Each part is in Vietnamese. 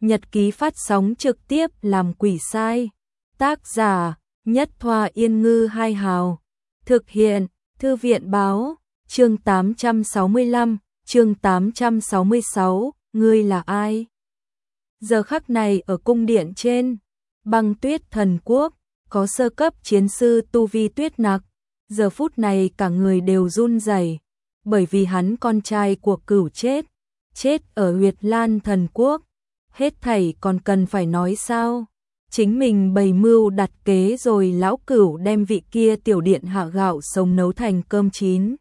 Nhật ký phát sóng trực tiếp làm quỷ sai. Tác giả Nhất Thoa Yên Ngư Hai Hào. Thực hiện Thư viện Báo. Chương 865, chương 866, ngươi là ai? Giờ khắc này ở cung điện trên Băng Tuyết Thần Quốc, có sơ cấp chiến sư tu vi Tuyết Nặc. Giờ phút này cả người đều run rẩy, bởi vì hắn con trai của Cửu chết ở Huyệt Lan Thần Quốc. Hết thảy còn cần phải nói sao? Chính mình bày mưu đặt kế rồi lão Cửu đem vị kia tiểu điện hạ gạo sống nấu thành cơm chín.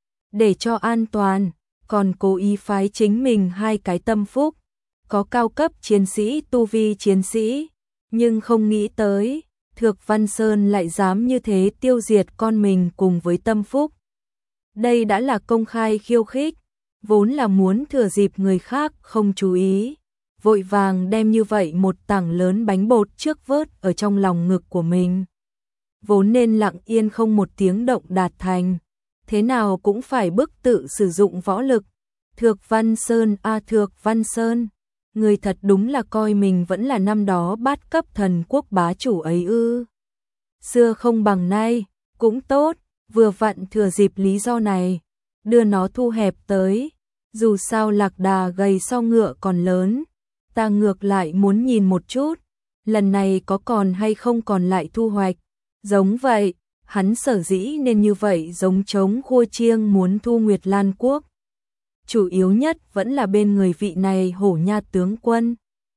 Để cho an toàn, còn cố ý phái chính mình hai cái tâm phúc, có cao cấp chiến sĩ tu vi chiến sĩ, nhưng không nghĩ tới, Thược Văn Sơn lại dám như thế tiêu diệt con mình cùng với tâm phúc. Đây đã là công khai khiêu khích, vốn là muốn thừa dịp người khác không chú ý, vội vàng đem như vậy một tảng lớn bánh bột trước vớt ở trong lòng ngực của mình. Vốn nên lặng yên không một tiếng động đạt thành, thế nào cũng phải bức tự sử dụng võ lực. Thược Văn Sơn Thược Văn Sơn, người thật đúng là coi mình vẫn là năm đó bát cấp thần quốc bá chủ ấy ư? Xưa không bằng nay, cũng tốt, vừa vặn thừa dịp lý do này, đưa nó thu hẹp tới. Dù sao lạc đà gầy so ngựa còn lớn, ta ngược lại muốn nhìn một chút, lần này có còn hay không còn lại thu hoạch. Giống vậy, hắn sở dĩ nên như vậy giống trống khua chiêng muốn thu Nguyệt Lan Quốc. Chủ yếu nhất vẫn là bên người vị này Hổ Nha tướng quân.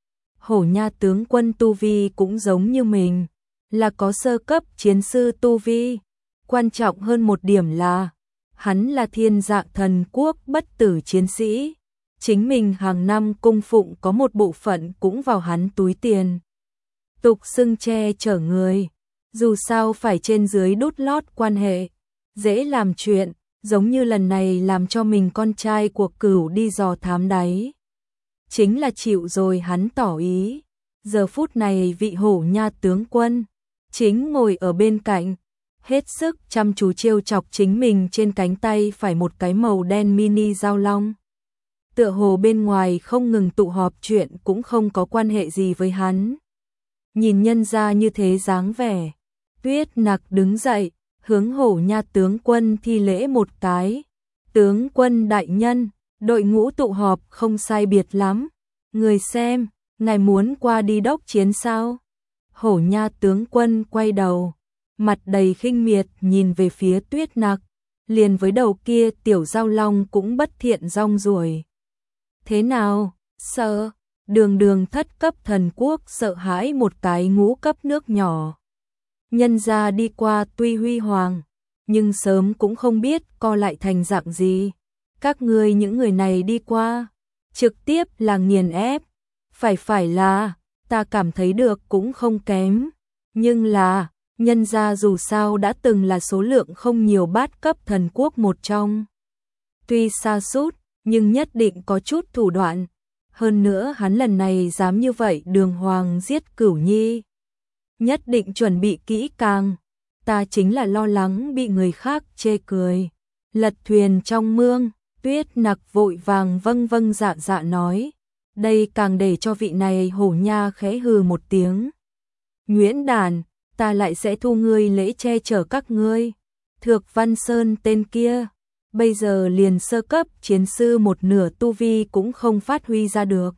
Hổ Nha tướng quân tu vi cũng giống như mình, là có sơ cấp chiến sư tu vi. Quan trọng hơn một điểm là, hắn là Thiên Dạ Thần Quốc bất tử chiến sĩ. Chính mình hàng năm cung phụng có một bộ phận cũng vào hắn túi tiền. Tục xưng che chở người, dù sao phải trên dưới đút lót quan hệ, dễ làm chuyện, giống như lần này làm cho mình con trai của Cửu đi dò thám đáy. Chính là chịu rồi hắn tỏ ý. Giờ phút này vị Hổ Nha tướng quân chính ngồi ở bên cạnh, hết sức chăm chú trêu chọc chính mình trên cánh tay phải một cái màu đen mini dao long. Tựa hồ bên ngoài không ngừng tụ họp chuyện cũng không có quan hệ gì với hắn. Nhìn nhân ra như thế dáng vẻ, Tuyết Nặc đứng dậy, hướng Hổ Nha tướng quân thi lễ một cái. Tướng quân đại nhân, đội ngũ tụ họp không sai biệt lắm. Người xem, ngài muốn qua đi đốc chiến sao? Hổ Nha tướng quân quay đầu, mặt đầy khinh miệt nhìn về phía Tuyết Nặc, liền với đầu kia tiểu giao long cũng bất thiện rong ruổi. Thế nào, sợ? Đường thất cấp thần quốc sợ hãi một cái ngũ cấp nước nhỏ. Nhân gia đi qua tuy huy hoàng, nhưng sớm cũng không biết co lại thành dạng gì. Các ngươi những người này đi qua, trực tiếp là nghiền ép. Phải là, ta cảm thấy được cũng không kém. Nhưng là, nhân gia dù sao đã từng là số lượng không nhiều bát cấp thần quốc một trong. Tuy sa sút, nhưng nhất định có chút thủ đoạn. Hơn nữa hắn lần này dám như vậy đường hoàng giết Cửu Nhi, nhất định chuẩn bị kỹ càng. Ta chính là lo lắng bị người khác chê cười. Lật thuyền trong mương, Tuyết Nặc vội vàng vâng dạ nói. Đây càng để cho vị này Hổ Nha khẽ hừ một tiếng. Nguyễn đàn, ta lại sẽ thu ngươi lễ che chở các ngươi. Thược Văn Sơn tên kia, bây giờ liền sơ cấp chiến sư một nửa tu vi cũng không phát huy ra được.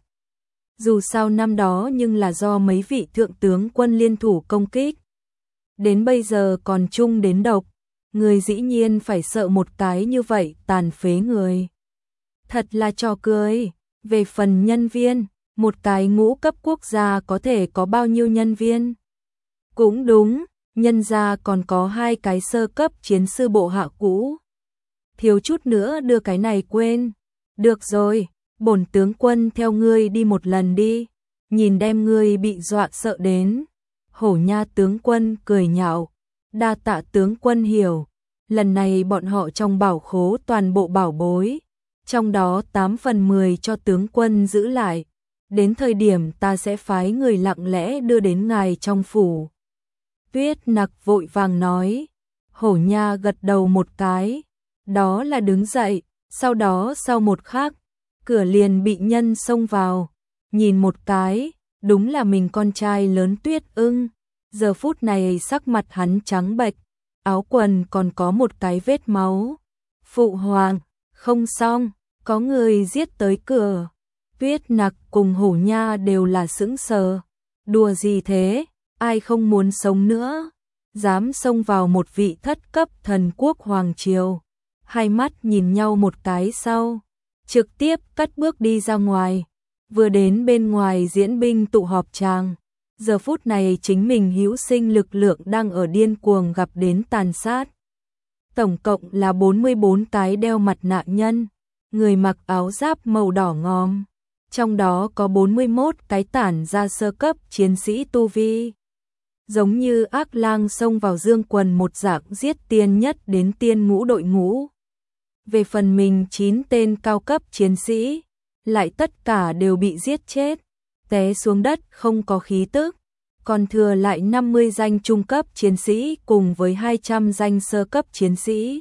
Dù sao năm đó nhưng là do mấy vị thượng tướng quân liên thủ công kích. Đến bây giờ còn chung đến độc, người dĩ nhiên phải sợ một cái như vậy tàn phế người. Thật là trò cười. Về phần nhân viên, một cái ngũ cấp quốc gia có thể có bao nhiêu nhân viên? Cũng đúng, nhân gia còn có hai cái sơ cấp chiến sư bộ hạ cũ. Thiếu chút nữa đưa cái này quên. Được rồi, bổn tướng quân theo ngươi đi một lần đi, nhìn đem ngươi bị dọa sợ đến. Hổ Nha tướng quân cười nhạo, đa tạ tướng quân hiểu. Lần này bọn họ trong bảo khố toàn bộ bảo bối, trong đó 8 phần 10 cho tướng quân giữ lại. Đến thời điểm ta sẽ phái người lặng lẽ đưa đến ngài trong phủ. Tuyết Nặc vội vàng nói. Hổ Nha gật đầu một cái, đó là đứng dậy. Sau đó sau một khắc, cửa liền bị nhân xông vào. nhìn một cái, đúng là mình con trai lớn Tuyết Ưng. Giờ phút này sắc mặt hắn trắng bệch, áo quần còn có một cái vết máu. Phụ hoàng, không xong, có người giết tới cửa. Tuyết Nặc cùng Hổ Nha đều là sững sờ. Đùa gì thế, ai không muốn sống nữa, dám xông vào một vị thất cấp thần quốc hoàng triều. Hai mắt nhìn nhau một cái sau, trực tiếp cất bước đi ra ngoài. Vừa đến bên ngoài diễn binh tụ họp tràng, giờ phút này chính mình hữu sinh lực lượng đang ở điên cuồng gặp đến tàn sát. Tổng cộng là 44 cái đeo mặt nạ nhân, người mặc áo giáp màu đỏ ngòm, trong đó có 41 cái tản ra sơ cấp chiến sĩ tu vi. Giống như ác lang xông vào dương quần một dạng giết tiên nhất đến tiên ngũ đội ngũ. Về phần mình 9 tên cao cấp chiến sĩ, lại tất cả đều bị giết chết, té xuống đất không có khí tức, còn thừa lại 50 danh trung cấp chiến sĩ cùng với 200 danh sơ cấp chiến sĩ.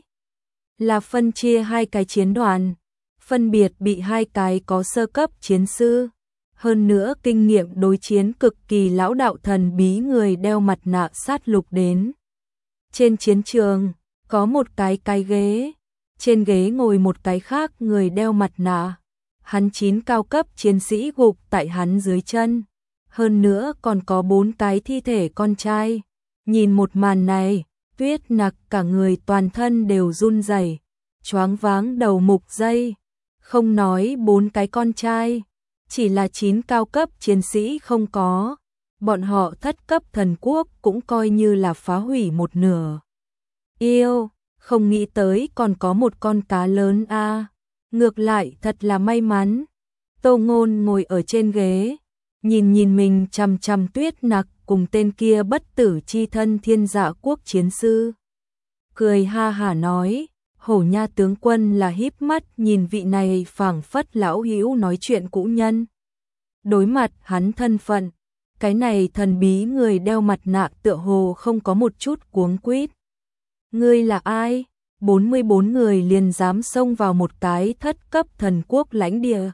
Là phân chia hai cái chiến đoàn, phân biệt bị hai cái có sơ cấp chiến sư, hơn nữa kinh nghiệm đối chiến cực kỳ lão đạo thần bí người đeo mặt nạ sát lục đến. Trên chiến trường, có một cái ghế, trên ghế ngồi một cái khác người đeo mặt nạ. Hắn 9 cao cấp chiến sĩ gục tại hắn dưới chân, hơn nữa còn có 4 cái thi thể con trai. Nhìn một màn này, Tuyết Nặc cả người toàn thân đều run rẩy, choáng váng đầu mục dây. Không nói 4 cái con trai, chỉ là 9 cao cấp chiến sĩ không có, bọn họ thất cấp thần quốc cũng coi như là phá hủy một nửa. Yêu, không nghĩ tới còn có một con cá lớn a. Ngược lại thật là may mắn. Tô Ngôn ngồi ở trên ghế, nhìn mình chằm chằm Tuyết Nặc cùng tên kia bất tử chi thân Thiên Dạ quốc chiến sư. Cười ha hả nói, Hổ Nha tướng quân là híp mắt nhìn vị này phảng phất lão hữu nói chuyện cũ nhân. Đối mặt hắn thân phận, cái này thần bí người đeo mặt nạ tựa hồ không có một chút cuống quýt. Ngươi là ai? 44 người liền dám xông vào một cái thất cấp thần quốc lãnh địa.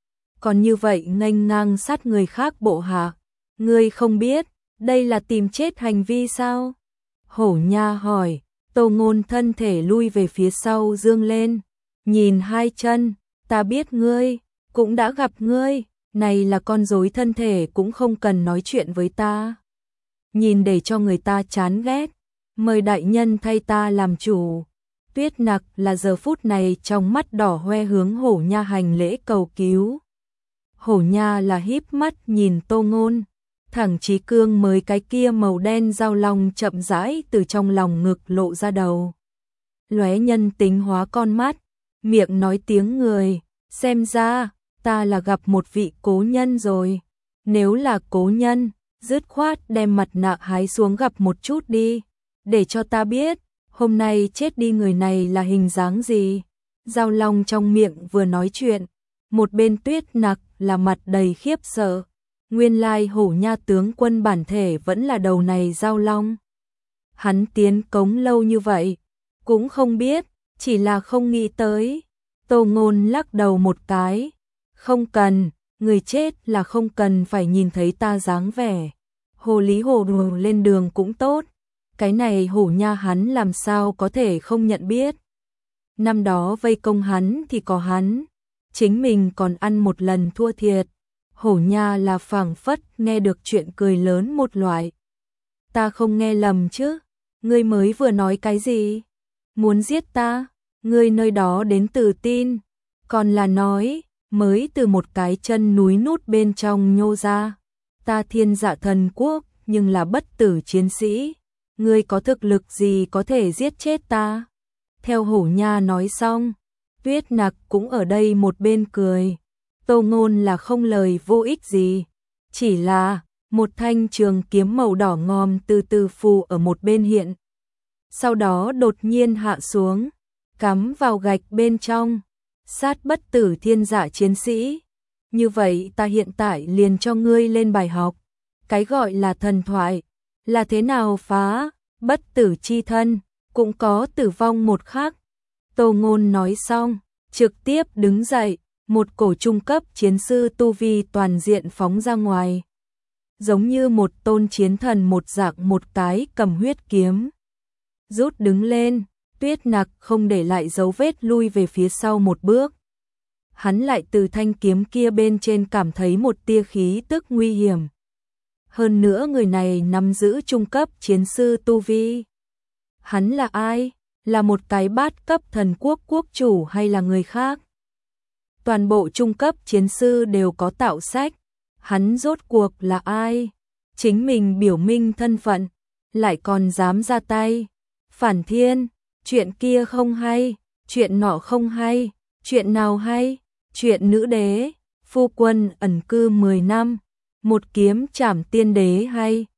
Còn như vậy nghênh ngang sát người khác bộ hạ, ngươi không biết, đây là tìm chết hành vi sao? Hổ Nha hỏi, Tô Ngôn thân thể lui về phía sau dương lên, nhìn hai chân, ta biết ngươi, cũng đã gặp ngươi, này là con rối thân thể cũng không cần nói chuyện với ta. Nhìn để cho người ta chán ghét, mời đại nhân thay ta làm chủ. Tuyết Nặc là giờ phút này trong mắt đỏ hoe hướng Hổ Nha hành lễ cầu cứu. Hổ Nha là híp mắt nhìn Tô Ngôn, thẳng chí cương mới cái kia màu đen dao long chậm rãi từ trong lòng ngực lộ ra đầu. Lóe nhân tính hóa con mắt, miệng nói tiếng người, xem ra, ta là gặp một vị cố nhân rồi. Nếu là cố nhân, dứt khoát đem mặt nạ hái xuống gặp một chút đi, để cho ta biết, hôm nay chết đi người này là hình dáng gì. Dao long trong miệng vừa nói chuyện, một bên Tuyết Nặc là mặt đầy khiếp sợ. Nguyên lai Hổ Nha tướng quân bản thể vẫn là đầu này dao long. Hắn tiến cống lâu như vậy, cũng không biết, chỉ là không nghĩ tới. Tô Ngôn lắc đầu một cái, không cần, người chết là không cần phải nhìn thấy ta dáng vẻ. Hồ lý hồ đồ lên đường cũng tốt, cái này Hổ Nha hắn làm sao có thể không nhận biết. Năm đó vây công hắn thì có hắn, chính mình còn ăn một lần thua thiệt. Hổ Nha là phảng phất nghe được chuyện cười lớn một loại. Ta không nghe lầm chứ, ngươi mới vừa nói cái gì? Muốn giết ta, ngươi nơi đó đến từ tin, còn là nói, mới từ một cái chân núi nút bên trong nhô ra. Ta Thiên Dạ thần quốc, nhưng là bất tử chiến sĩ, ngươi có thực lực gì có thể giết chết ta? Theo Hổ Nha nói xong, Tuyết Nặc cũng ở đây một bên cười. Tô Ngôn là không lời vô ích gì, chỉ là một thanh trường kiếm màu đỏ ngòm từ từ phù ở một bên hiện. Sau đó đột nhiên hạ xuống, cắm vào gạch bên trong, sát bất tử Thiên Dạ chiến sĩ. Như vậy ta hiện tại liền cho ngươi lên bài học, cái gọi là thần thoại, là thế nào phá, bất tử chi thân, cũng có tử vong một khắc. Tô Ngôn nói xong, trực tiếp đứng dậy, một cổ trung cấp chiến sư tu vi toàn diện phóng ra ngoài. Giống như một tôn chiến thần một dạng, một cái cầm huyết kiếm. Rút đứng lên, Tuyết Nặc không để lại dấu vết lui về phía sau một bước. Hắn lại từ thanh kiếm kia bên trên cảm thấy một tia khí tức nguy hiểm. Hơn nữa người này nắm giữ trung cấp chiến sư tu vi. Hắn là ai? Là một cái bát cấp thần quốc quốc chủ hay là người khác? Toàn bộ trung cấp chiến sư đều có tạo sách. Hắn rốt cuộc là ai? Chính mình biểu minh thân phận, lại còn dám ra tay. Phản Thiên, chuyện kia không hay, chuyện nọ không hay, chuyện nào hay? Chuyện nữ đế, phu quân ẩn cư 10 năm, một kiếm trảm tiên đế hay?